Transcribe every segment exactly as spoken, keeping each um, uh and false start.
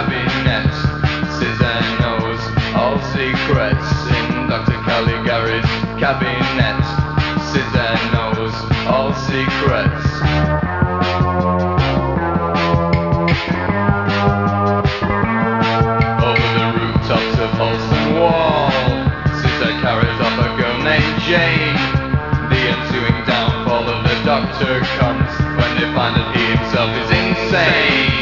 cabinet, scissor knows all secrets in Doctor Caligari's cabinet. Scissor knows all secrets. Over the rooftops of Holston Wall, Scissor carries off a girl named Jane. The ensuing downfall of the Doctor comes when they find that he himself is insane.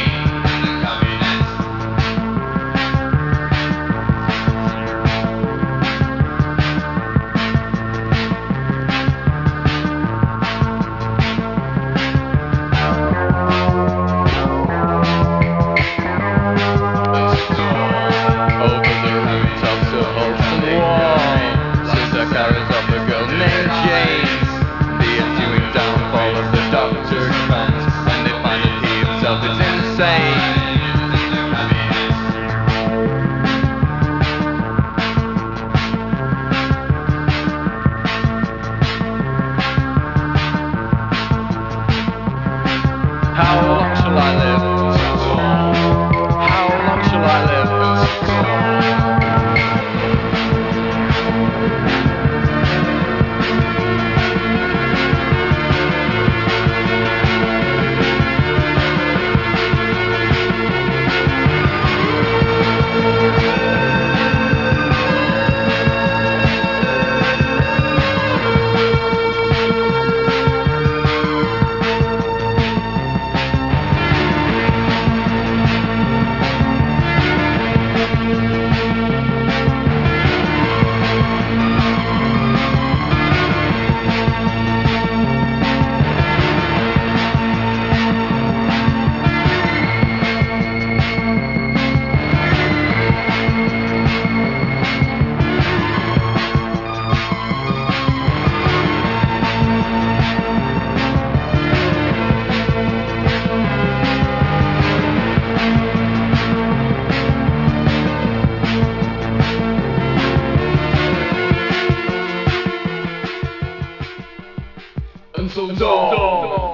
How long shall I live? How long shall I live? Until dawn.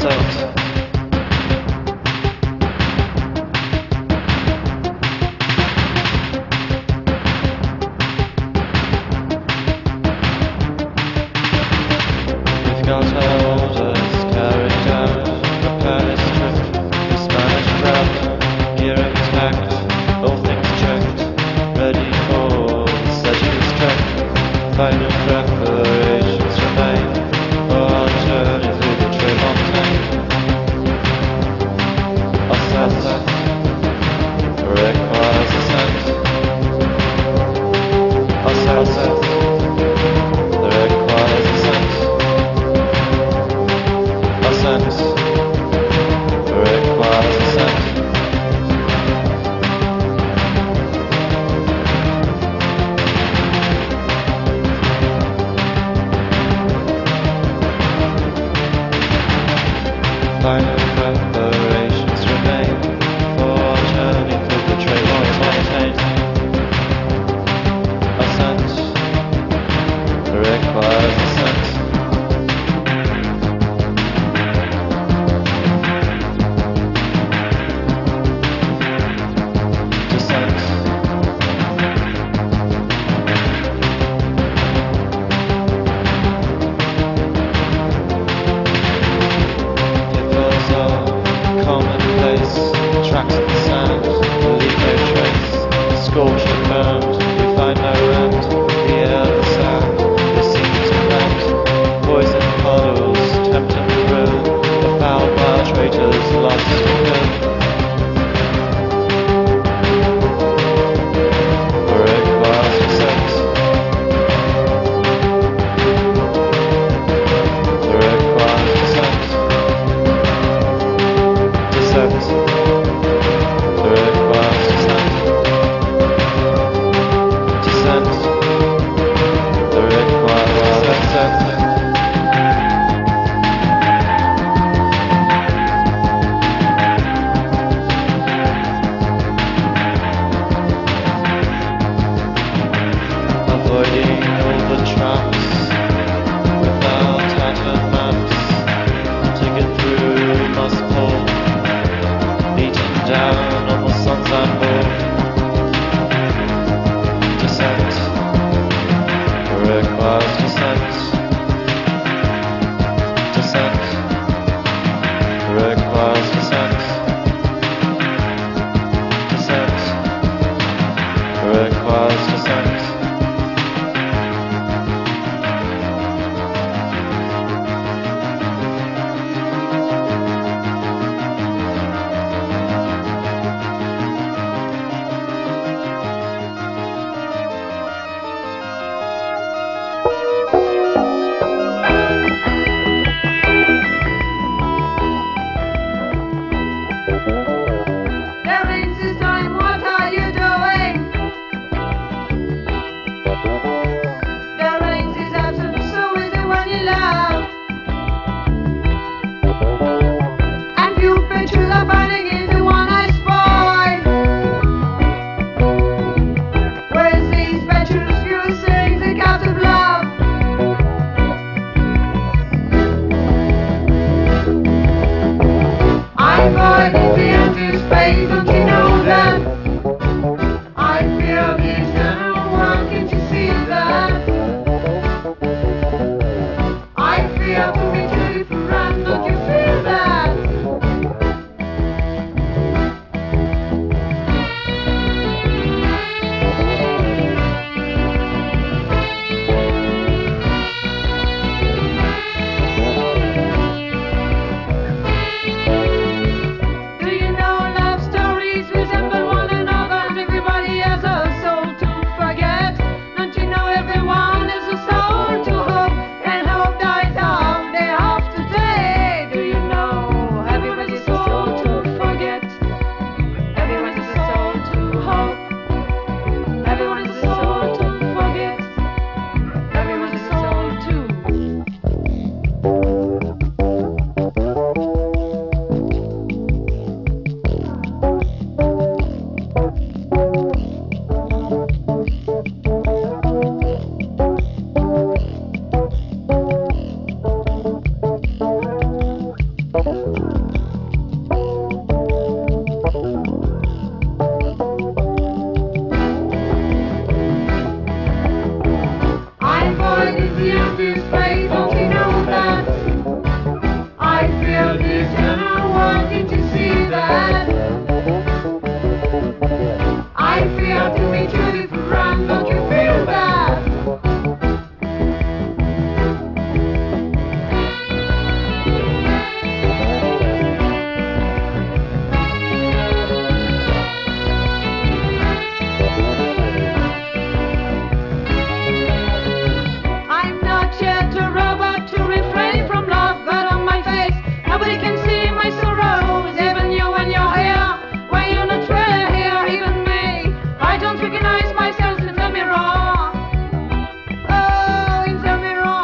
descent. We've got our orders carried out. Prepare this trip, the Spanish crowd. Gear intact, all things checked. Ready for the sedulous trek. Final preparations remain for our journey through the Tremontaine. Ascent requires ascent. Ascent requires ascent. Ascent requires ascent. Final preparations remain for our journey through the Tremontaine. Ascent requires ascent. Descent. Peoples are commonplace, tracks in the sand, leave no trace. Scorched and burned, we find no end. The air, the sand, they seem to melt. Poison puddles, tempt and thrill. The foul bar traitors lost to kill. Requires descent. Requires descent. Descent. Requires descent. Descent. Requires descent. Avoiding all the traps with our tattered maps. To get through we must pull, beaten down on the sun's anvil. Descent requires descent. Descent requires descent. Descent requires descent. the empty space, don't you know that? I feel this and I want you to see that. I feel to be too different, don't you feel that? I'm not yet a robot to refrain from love, but on my face nobody can see my sorrows. Even you when you're here, when you're not really here, even me. I don't recognize myself in the mirror. Oh, in the mirror.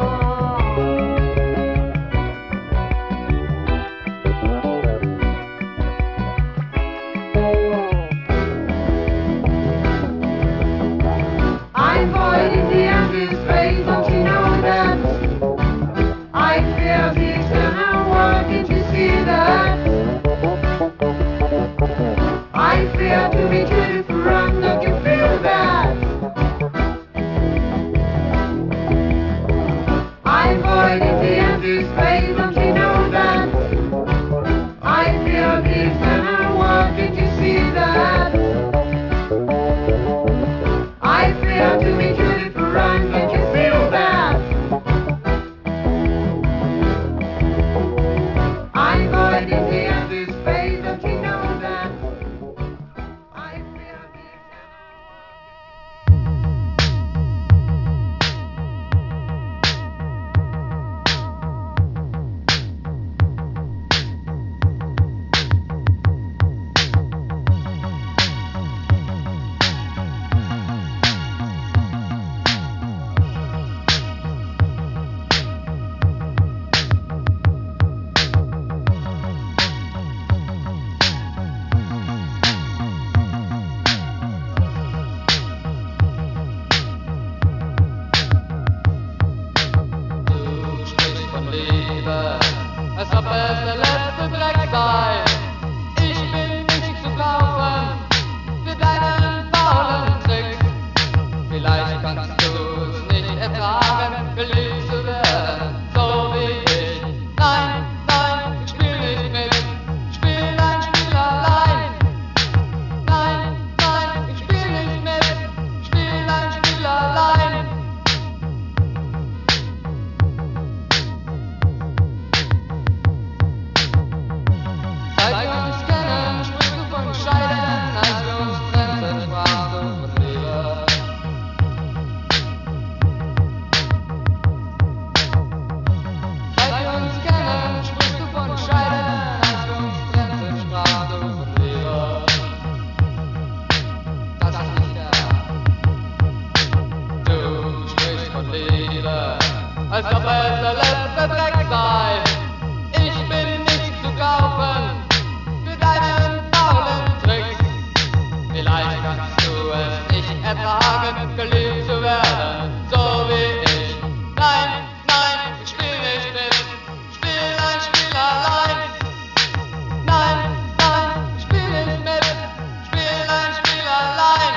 I'm void in the empty space, don't you know that? I feel this and I want you to see that. I feel to be too different, don't you feel that? I'm void in the empty space, don't you know that? I feel this and I want you to see that. I feel to be too different, don't you feel that? I'm void in the empty space, don't you know that? I feel this Du sprichst von Liebe, als ob es der letzte Dreck sei. Ich bin nicht zu kaufen für deinen faulen Tricks. Vielleicht kannst du es nicht ertragen, geliebt zu werden, so wie ich. Nein, nein, ich spiel nicht mit, spiel dein Spiel allein. Nein, nein, ich spiel nicht mit, spiel dein Spiel allein. Seit wir uns kennen, sprichst du von Scheiden, als wir uns trennten, sprachst du von Liebe. Seit wir uns kennen, sprichst du von Scheiden, als wir uns trennten, sprachst du von Liebe. Das ist nicht wahr. Du sprichst von Liebe, als ob es der letzte Dreck sei. Ich bin nicht zu kaufen für deinen faulen Tricks. Vielleicht kannst du es nicht ertragen, geliebt zu werden, so wie ich. Nein, nein, ich spiel nicht mit, spiel ein Spiel allein. Nein, nein, ich spiel nicht mit, spiel ein Spiel allein.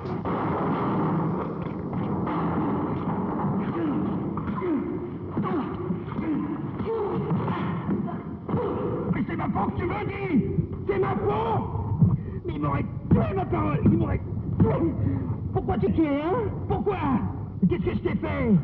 Mais c'est ma peau que tu veux, dis! C'est ma peau! Mais il m'aurait tué, ma parole! Il m'aurait tué! Pourquoi tu tues, hein? Pourquoi? Qu'est-ce que je t'ai fait?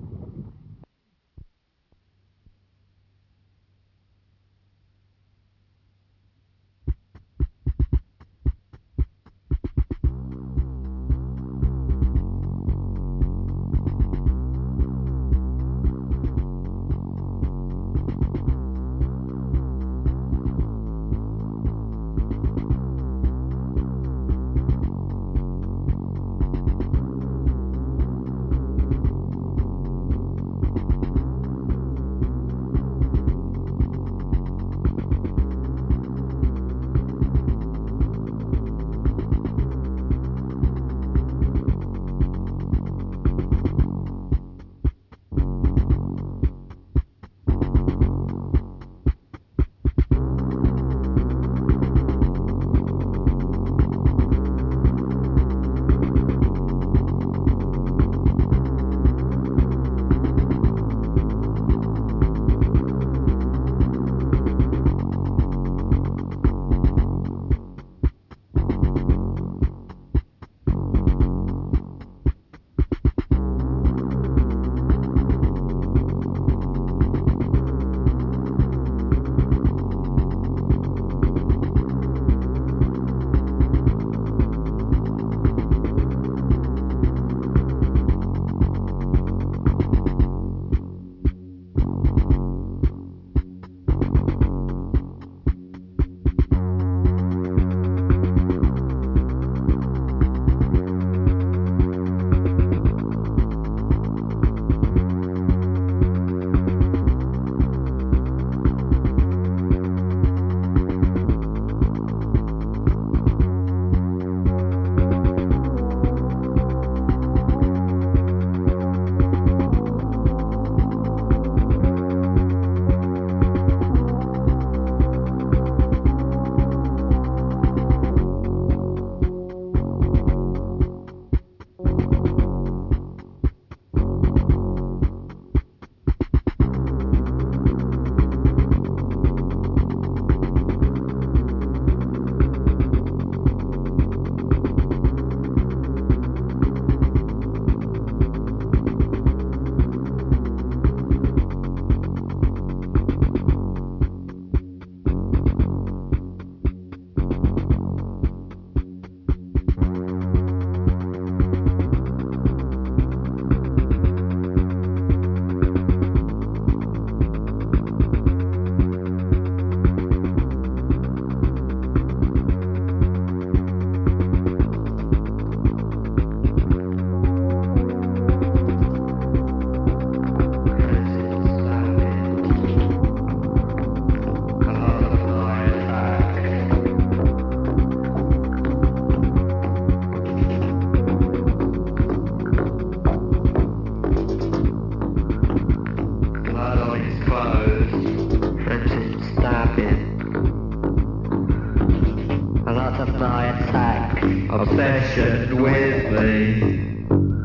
obsession with me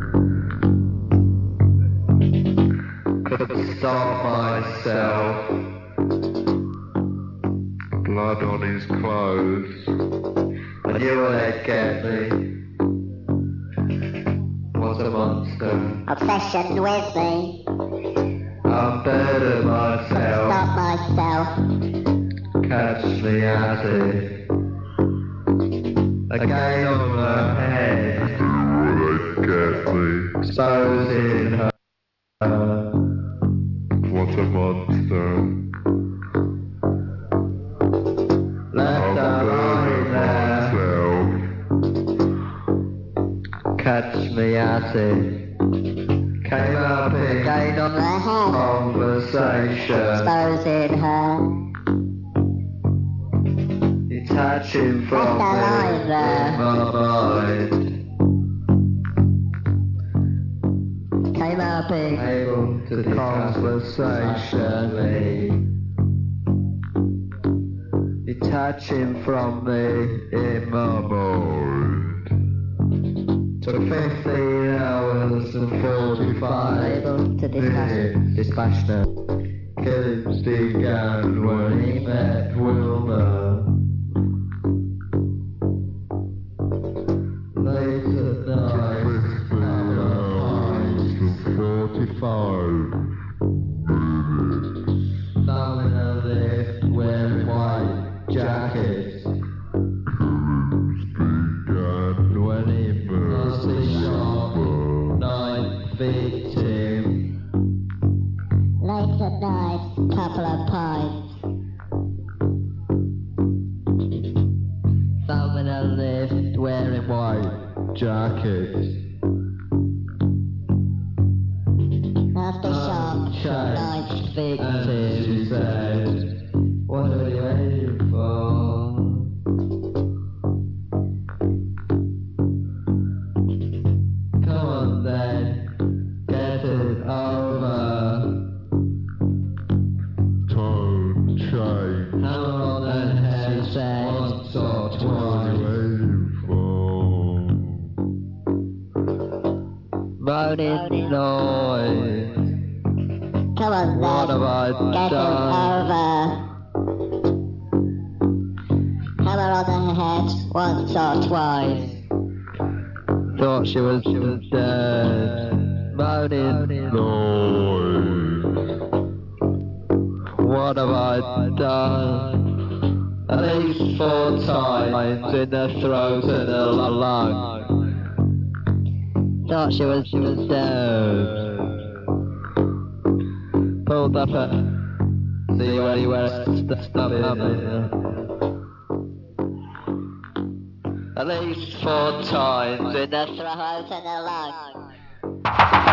couldn't stop myself. Blood on his clothes, I knew they'd get me. What a monster. Obsession with me. I'm better myself. Stop myself. Catch me at it. Again on her head. They get me. Exposing her. What a monster. Left her lying there. Catch me at it. Came up in Again on her head. conversation. Exposing her. Detaching from me alive there. in my mind. Came up in Able to conversationally. Detaching from me in my mind. for fifteen hours and forty-five Unable to dispassionate. minutes. Dispassionate. Killings began when he met Wilma. Late at night, forty-five minutes. Thumb in a lift, wearing white jacket. Began when he burst the shop, night victim. Late at night, couple of pints. Thumb in a lift, wearing white jacket. After sharp, night And victim. she said, what are you waiting for? Come on then, get it over. Tone change. Hammer on the head, She said, once or twice. What are you waiting for? Moaning noise. Come on What then, have I get done? it over. Hammer on the head, once or twice. Thought she was, she was dead. Moaning noise. What have I done? At least four times in the throat and the lung. Thought she was, she was dead. Pulled up her. See where you were stuck in. At least four times in the Throat and the lung.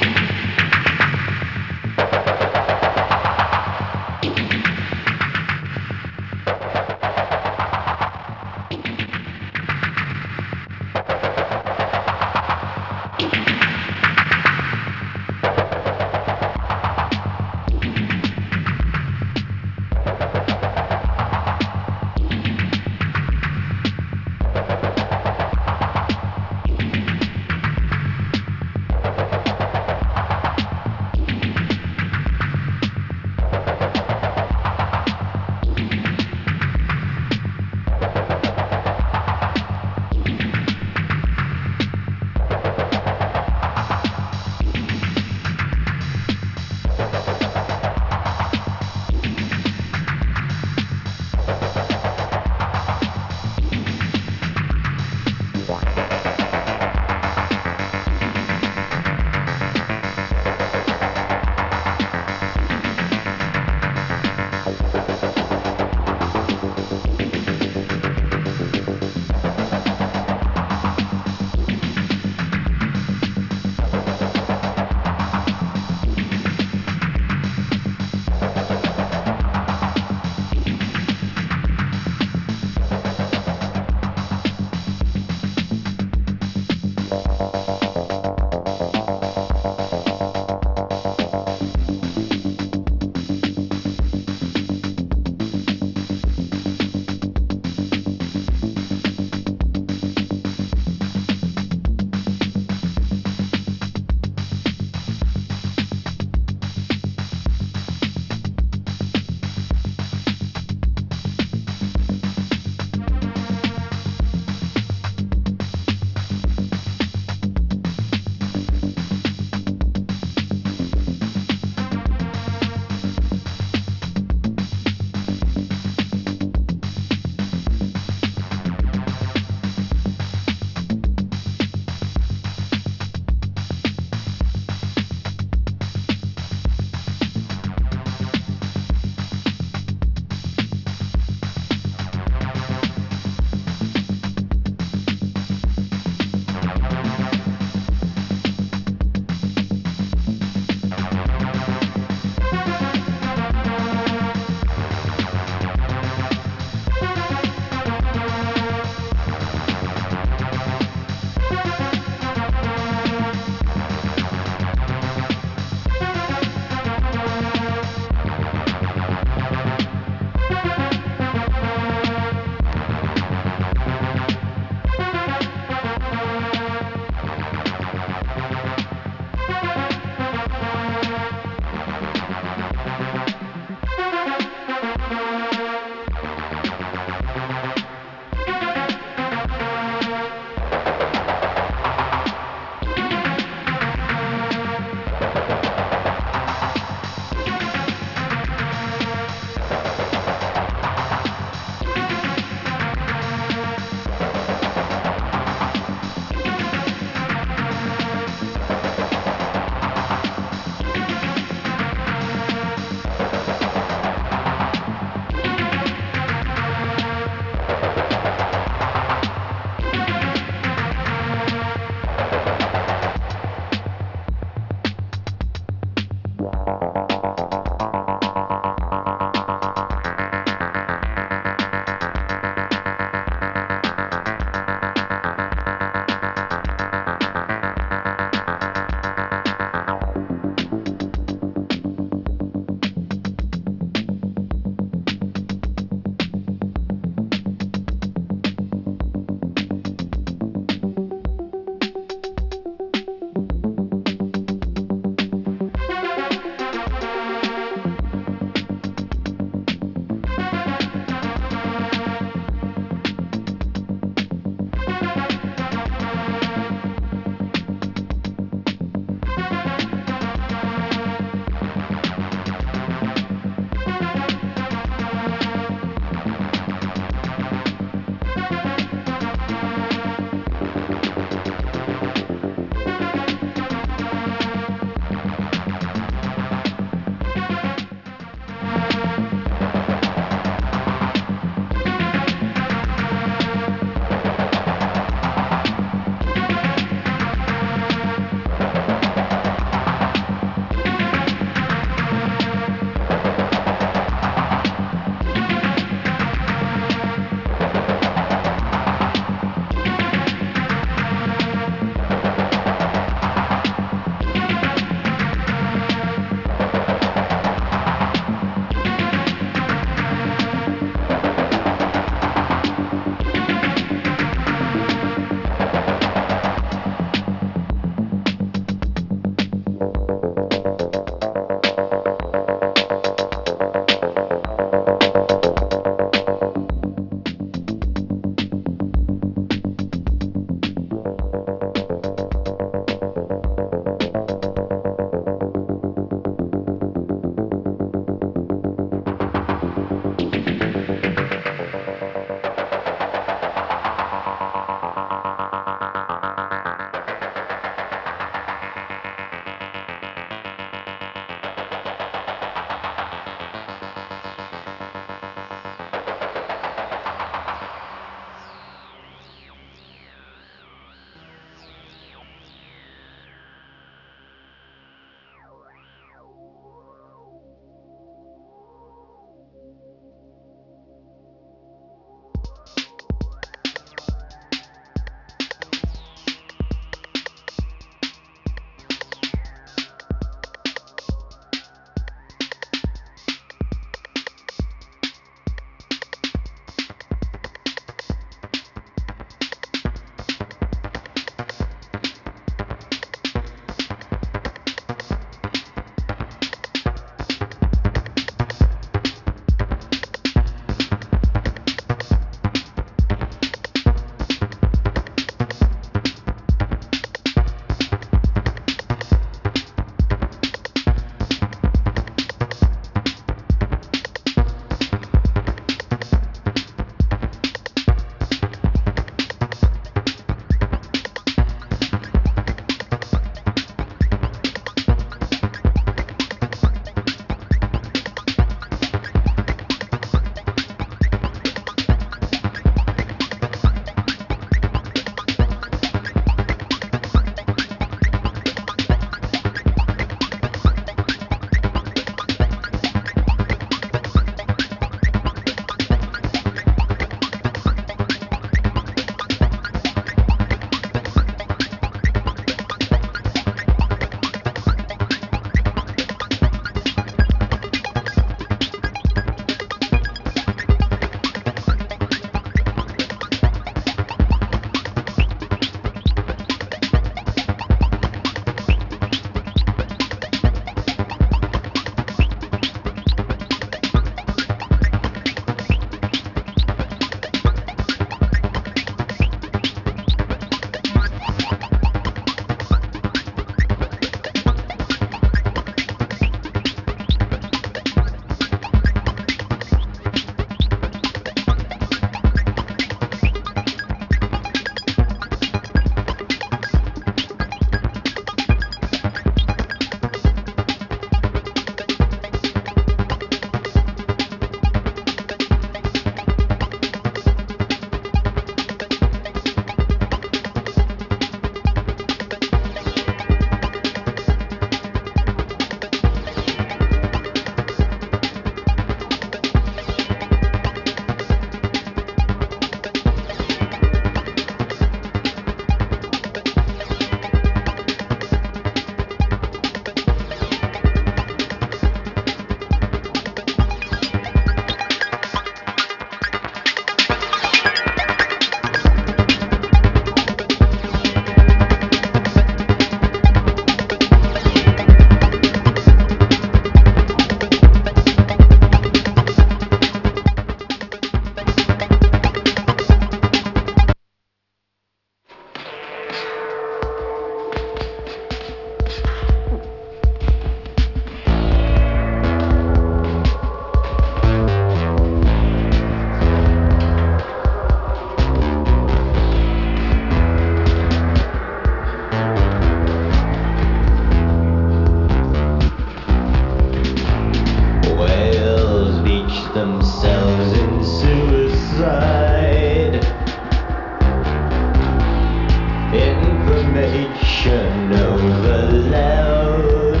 information overload.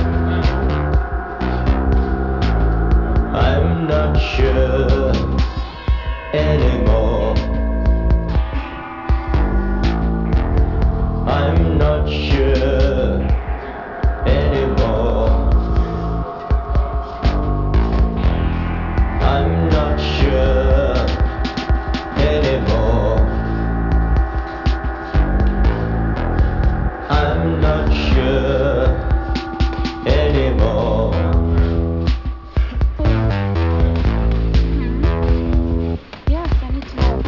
I'm not sure anymore. I'm not sure anymore. I'm not sure anymore. I'm not sure anymore. Yes, I need to know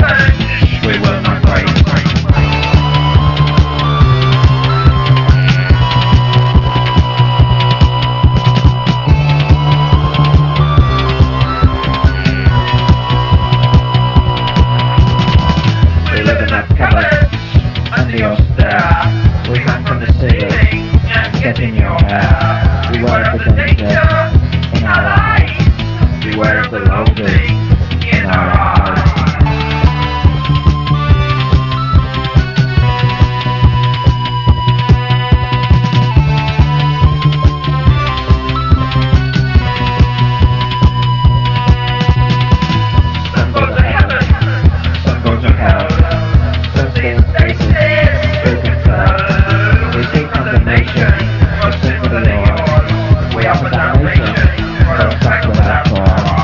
revenge, we will not break. We live in a cupboard under your stare. We hang from the ceiling and get in your hair. Beware of the danger in our eyes. Beware of the loathing in our eyes. Some go to heaven, some go to hell. Some stay in spaces, who can tell? We seek condemnation, but sin for the Lord. We offer damnation, for a fact without cause.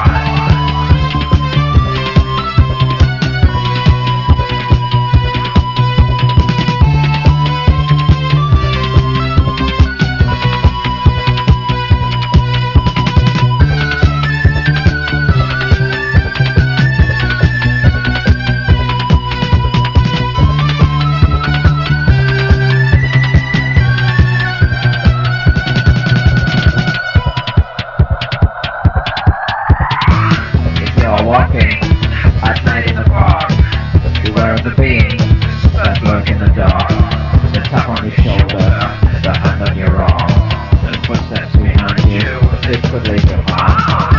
Walking at night in the park, beware of the beings that lurk in the dark. The tap on your shoulder, the hand on your arm, the footsteps behind you, this could leave your heart.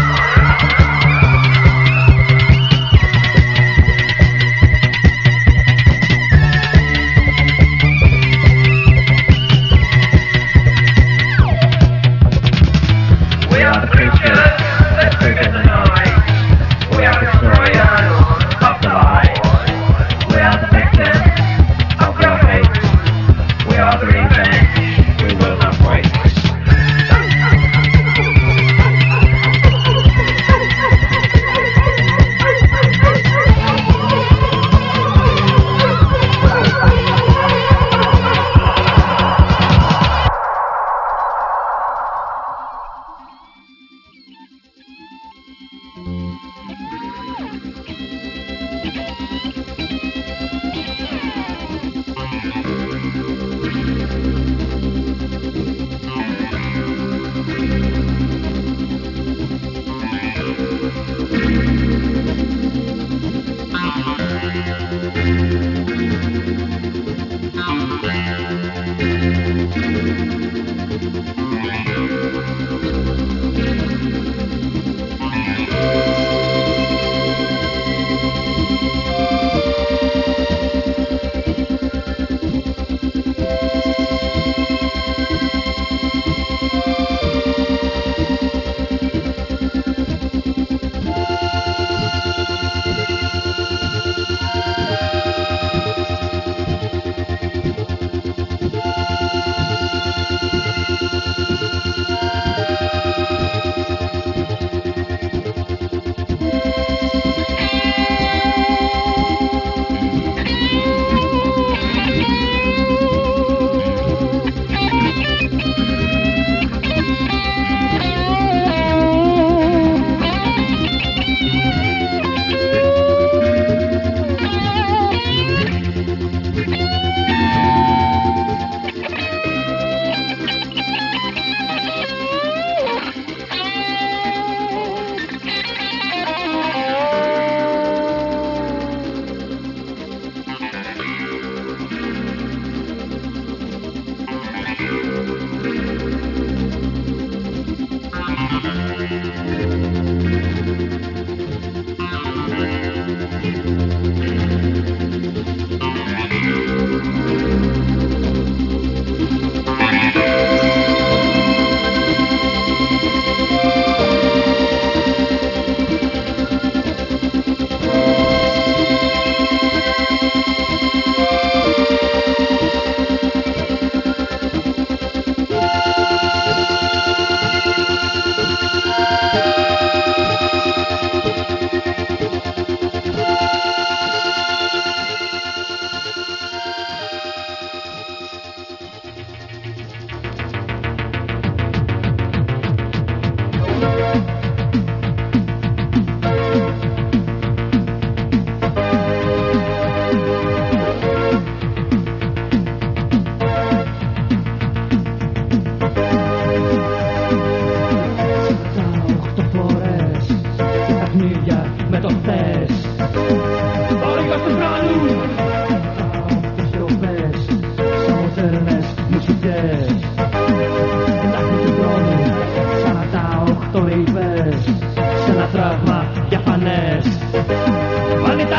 We are the creatures that creep in the night. We are destroyers of the light. We are the victims of your hate. We are the revenge. We will not wait.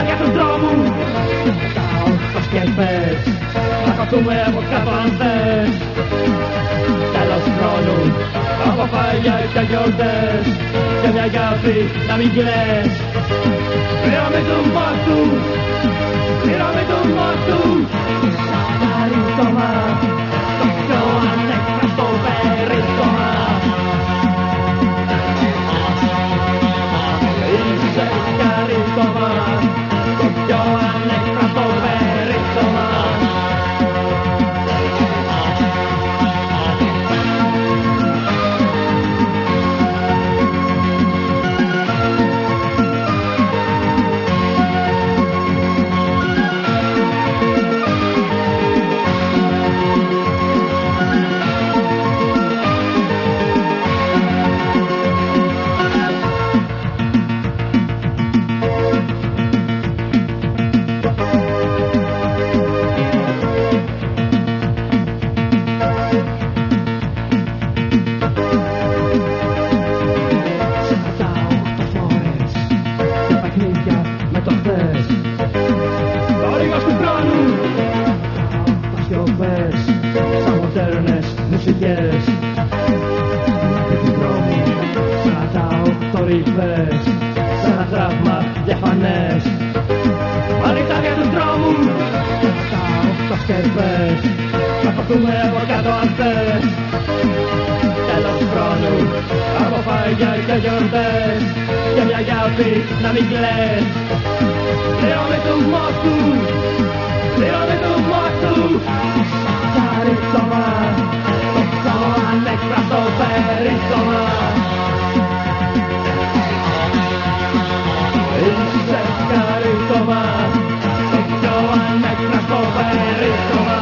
διάρκεια του δρόμου κοιτάω στο σκεφές, θα κοπτούμε από κάτω αν θες. Τέλος χρόνου, από φάγια και γιορτές και μια αγάπη να μην κλαις. Πήραμε το μάτου, πήραμε το μάτου. Σαν χαρίτωμα, το πιο ανέκφραστο περίπτωμα. Είσαι χαρίτωμα, το πιο ανέκφραστο περίπτωμα. Σαν μοντέρνες μουσικές στην άκρη του δρόμου κρατάω θορύβες σαν ένα τραύμα διαφανές. Μανιτάρια του δρόμου κρατάω τα σκερπές, θα κοπτούμε από κάτω αν θες. Τέλος χρόνου, από φάγια και γιορτές και μια αγάπη να μην κλαις. Πλήρωνε του μόστου, πλήρωνε του μόστου. Χαρίτωμα, το πιο ανέκφραστο περίπτωμα. Είσαι χαρίτωμα, το πιο ανέκφραστο περίπτωμα.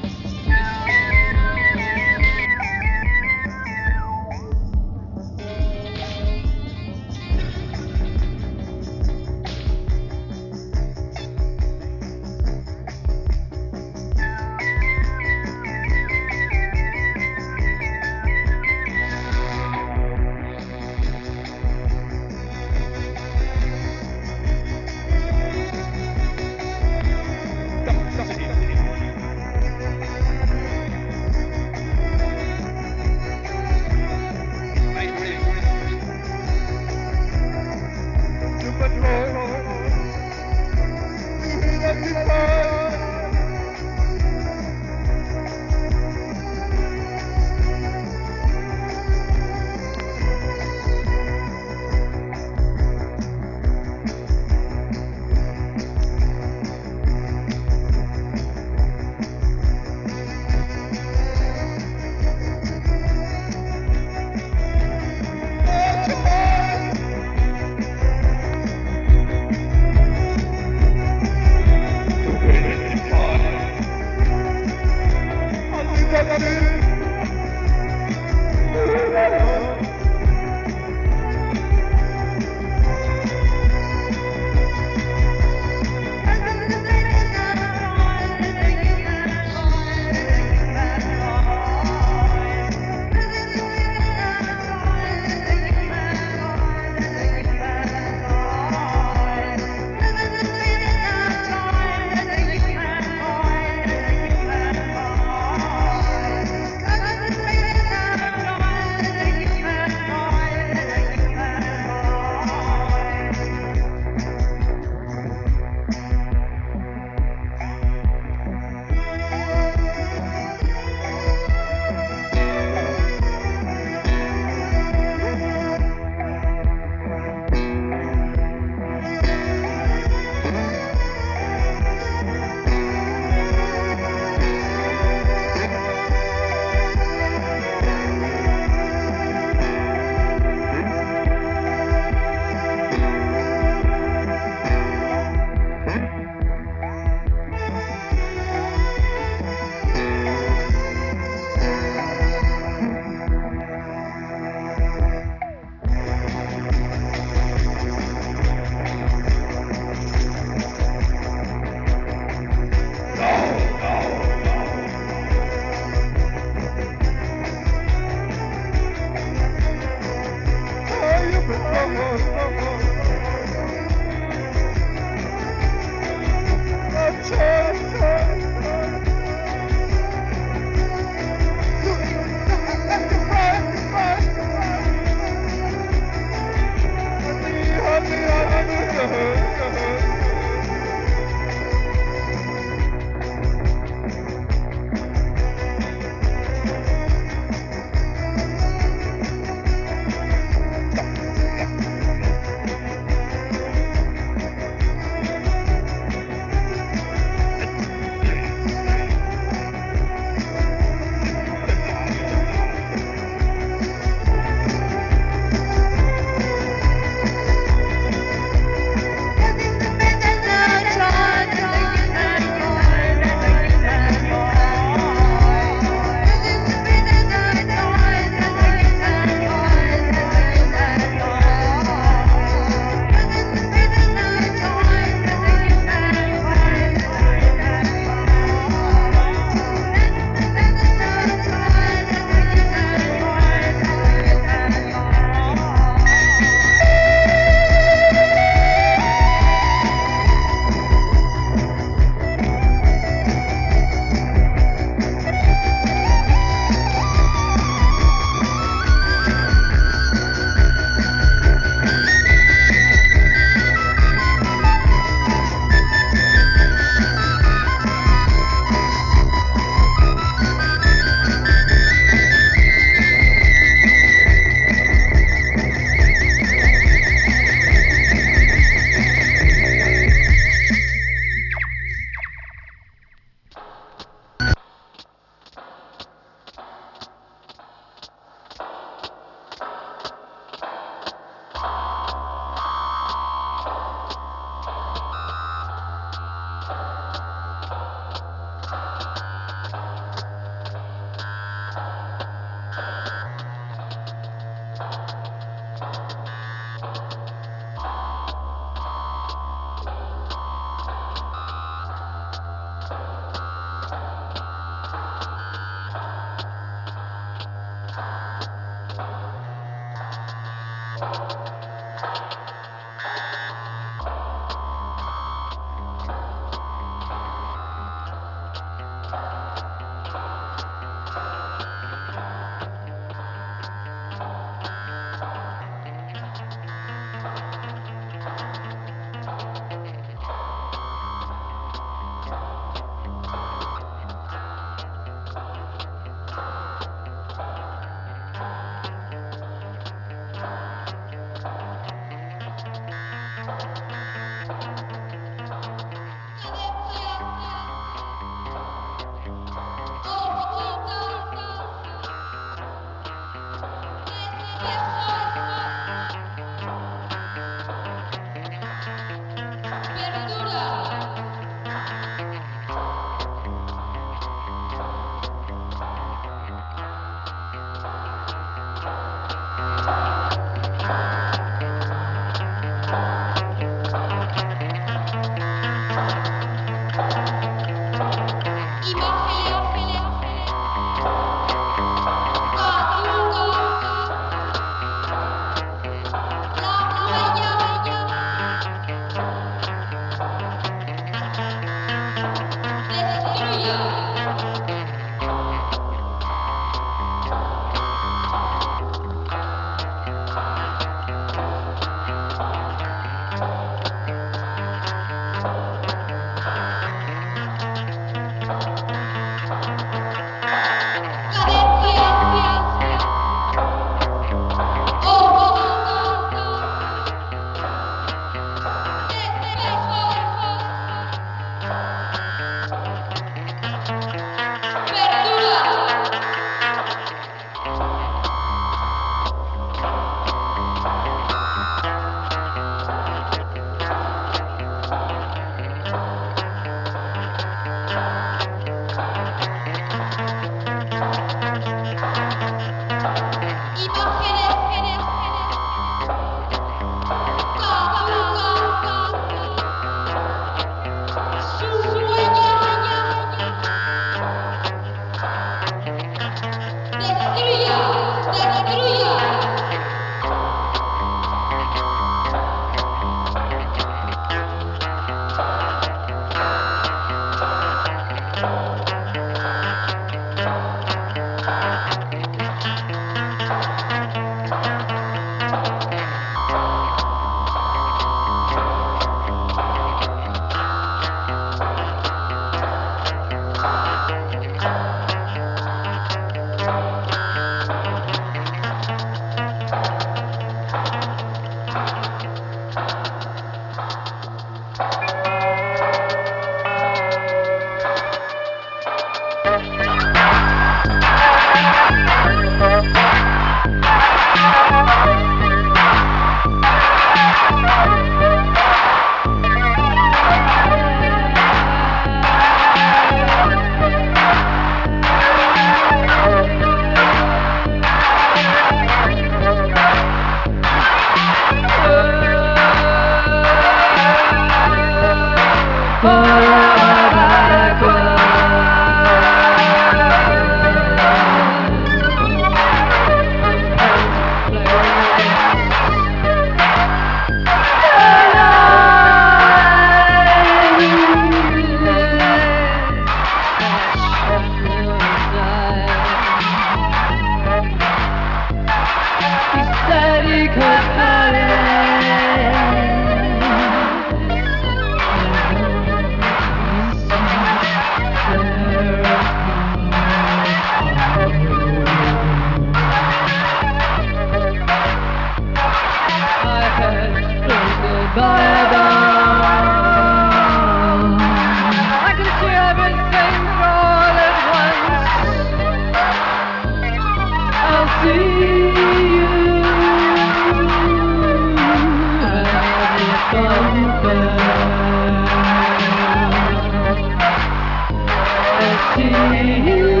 see you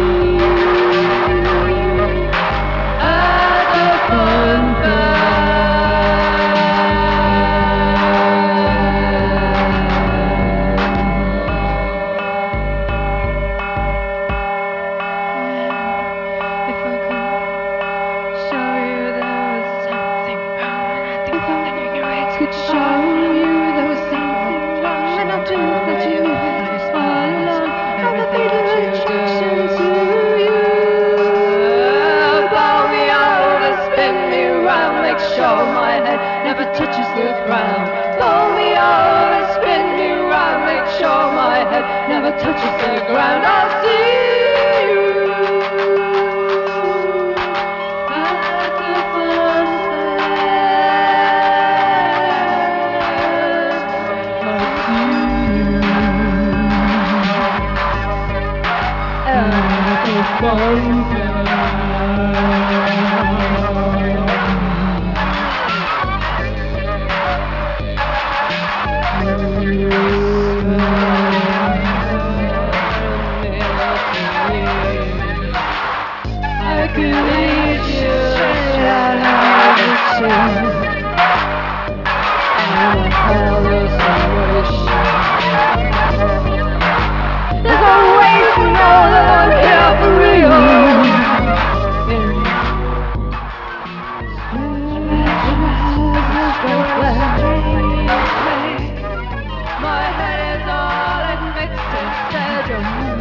at the bonfire. If I could show you there was something wrong, I think that you knew it. Could show you there was something wrong, and I think that you knew it all along. I'm a fatal attraction to you. Bow me over, spin me round, make sure my head never touches the ground. Bow me over, spin me round, make sure my head never touches the ground. I'll see you at the sunset. I'll see you at the sunset. I could eat you straight out of the tin. And the hallucination. There's a way to know that I'm here for real. My head is all admits instead of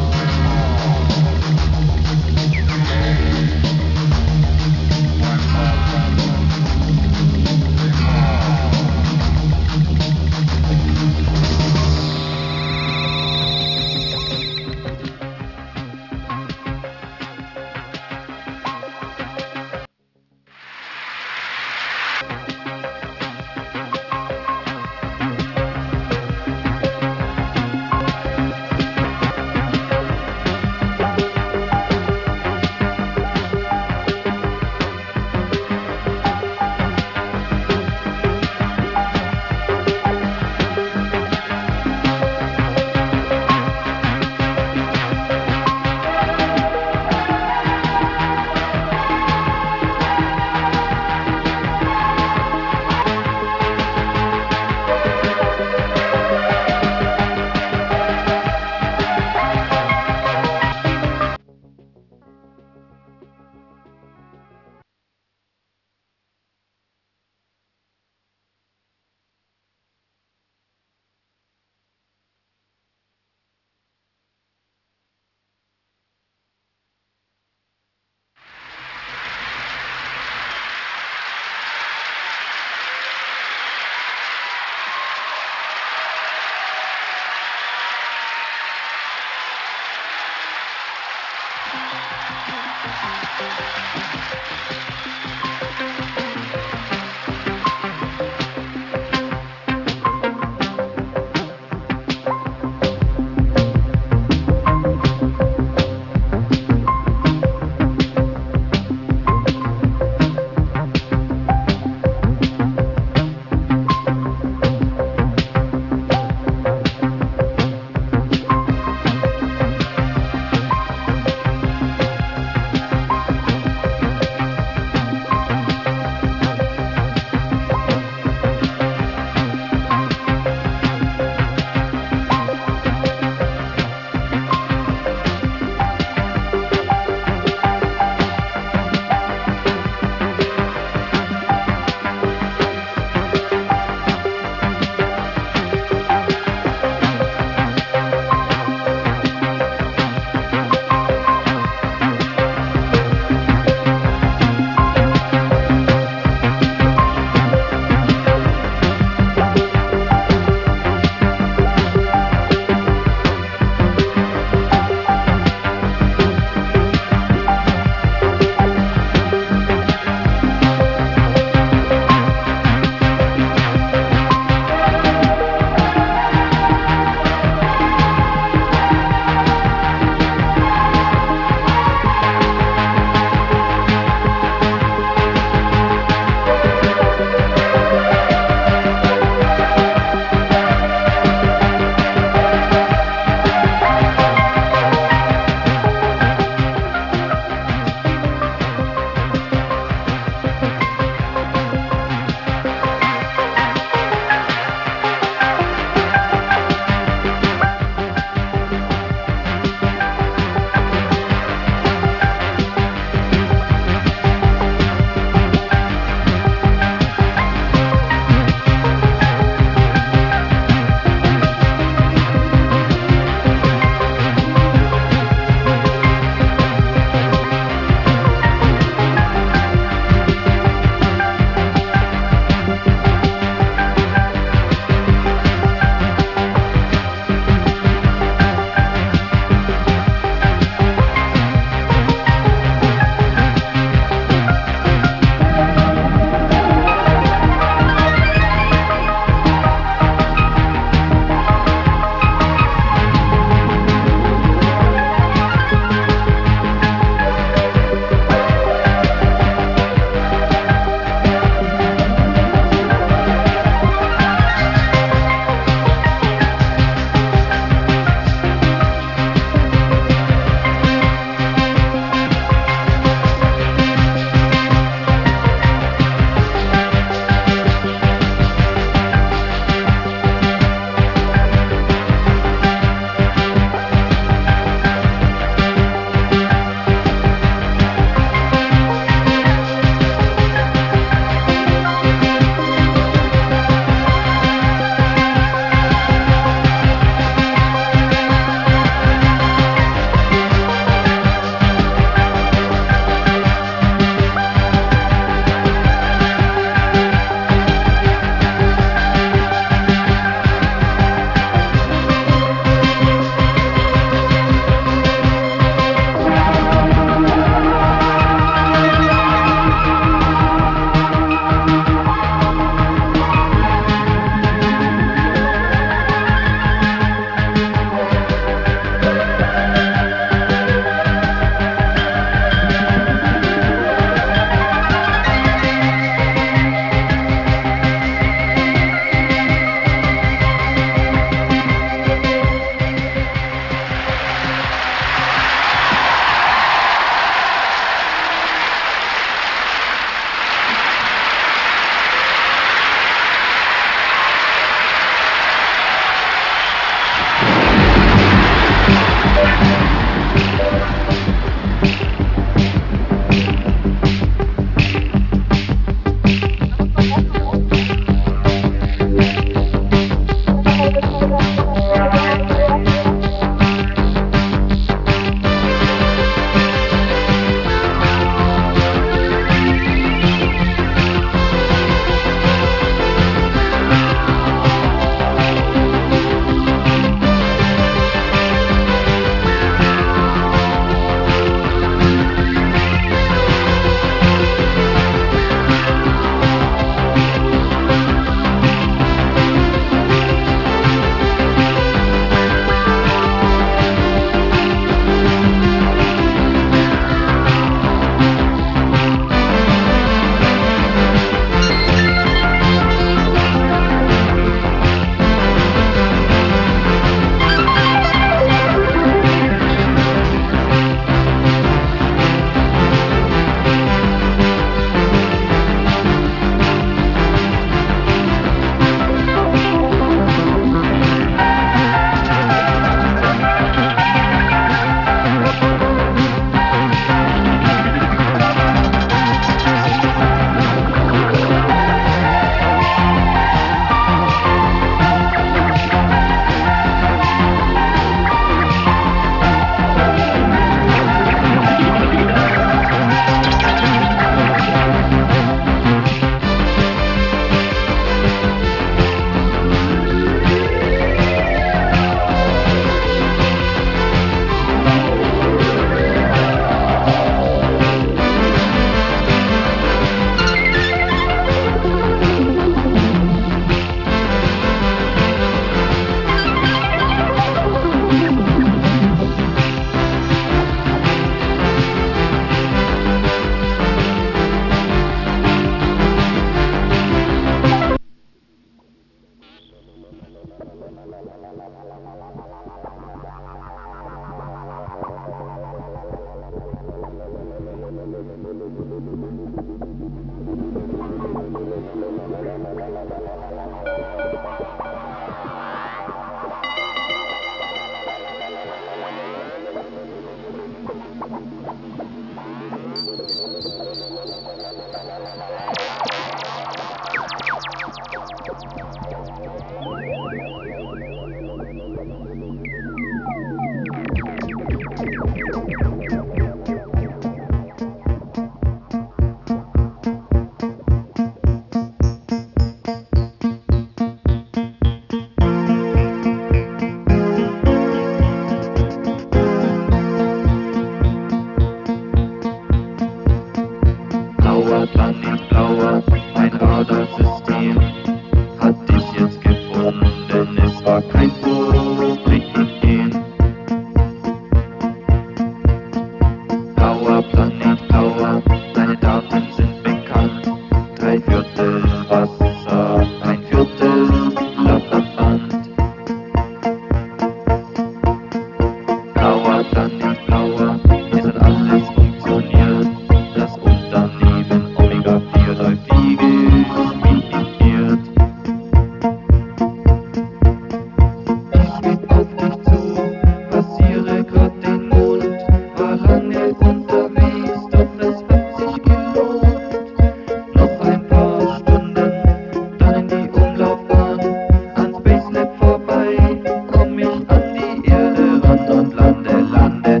und lande, lande.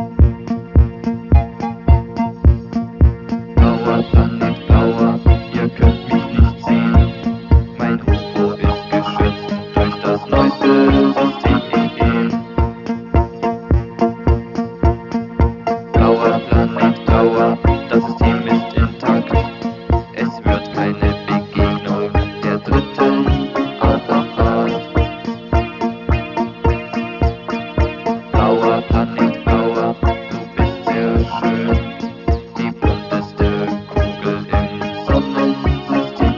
Blauer Planet, blauer, ihr könnt mich nicht sehen. Mein U F O ist geschützt durch das neueste System. Blauer Planet, blauer, das System ist intakt. Es wird keine Begegnung der dritten Art. Blauer Planet, blauer, du bist sehr schön. Die bunteste Kugel im Sonnensystem.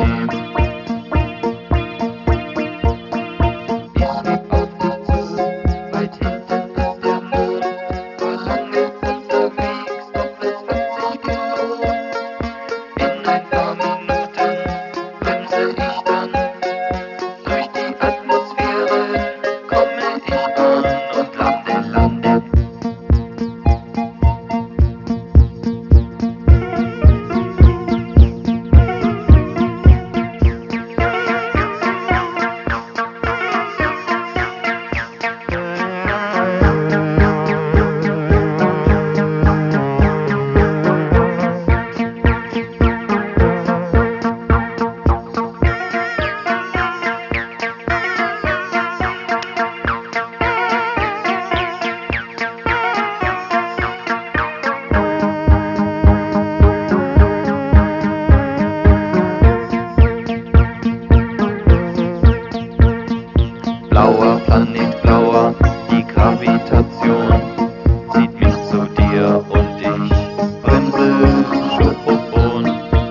Ich schrieb auf dich zu, weit hinten ist der Mond. War lange unterwegs, doch es hat sich gelohnt. In ein paar Minuten bremse ich dann. Durch die Atmosphäre komme ich an und lande, lande. Blauer Planet, blauer, die Gravitation zieht mich zu dir und ich bremse schon.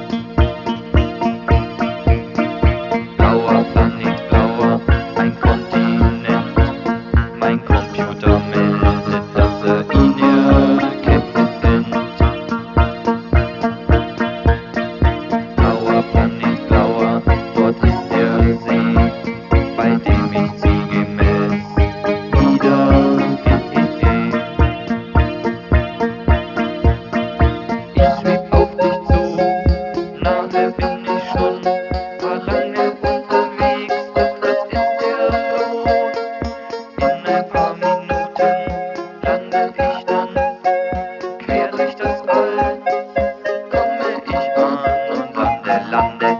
Blauer Planet, blauer, ein Kontinent, mein Computer meldet, dass er ihn erkennt. Blauer Planet, blauer, dort ist der See, bei dem ich zielgemäß wieder gehe. Ich schrieb auf dich zu, nahe bin ich schon, war lange unterwegs, doch das ist der Lohn. In ein paar Minuten lande ich dann, quer durch das All komme ich an und lande, lande.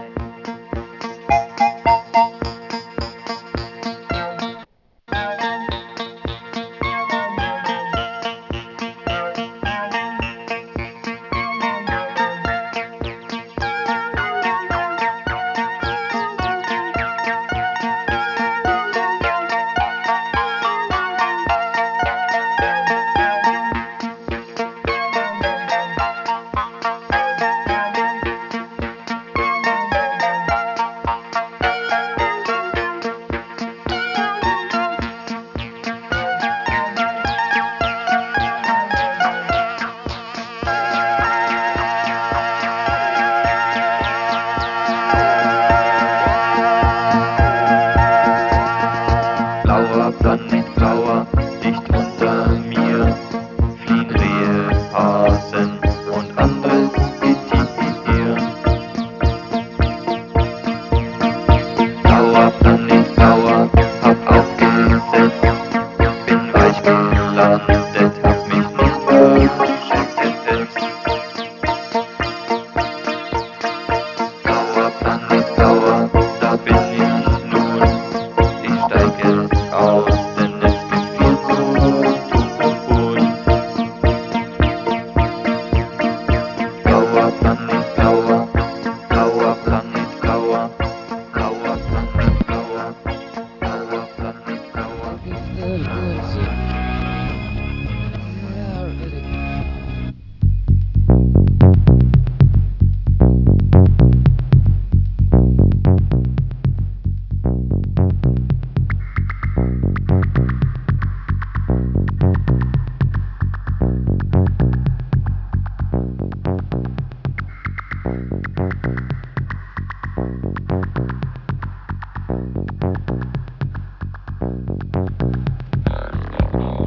Blauer Planet, blauer, dicht unter mir fliehen Rehe, Hasen und anderes Getier. Blauer Planet, blauer, hab aufgesetzt, bin weich gelandet, hab mich nicht verschätzt. Blauer Planet, blauer, da bin ich nun, ich steige aus, denn es gibt viel zu tun. Blauer Planet, blauer, blauer Planet, blauer, blauer Planet, blauer, blauer Planet, blauer. Oh.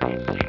Thank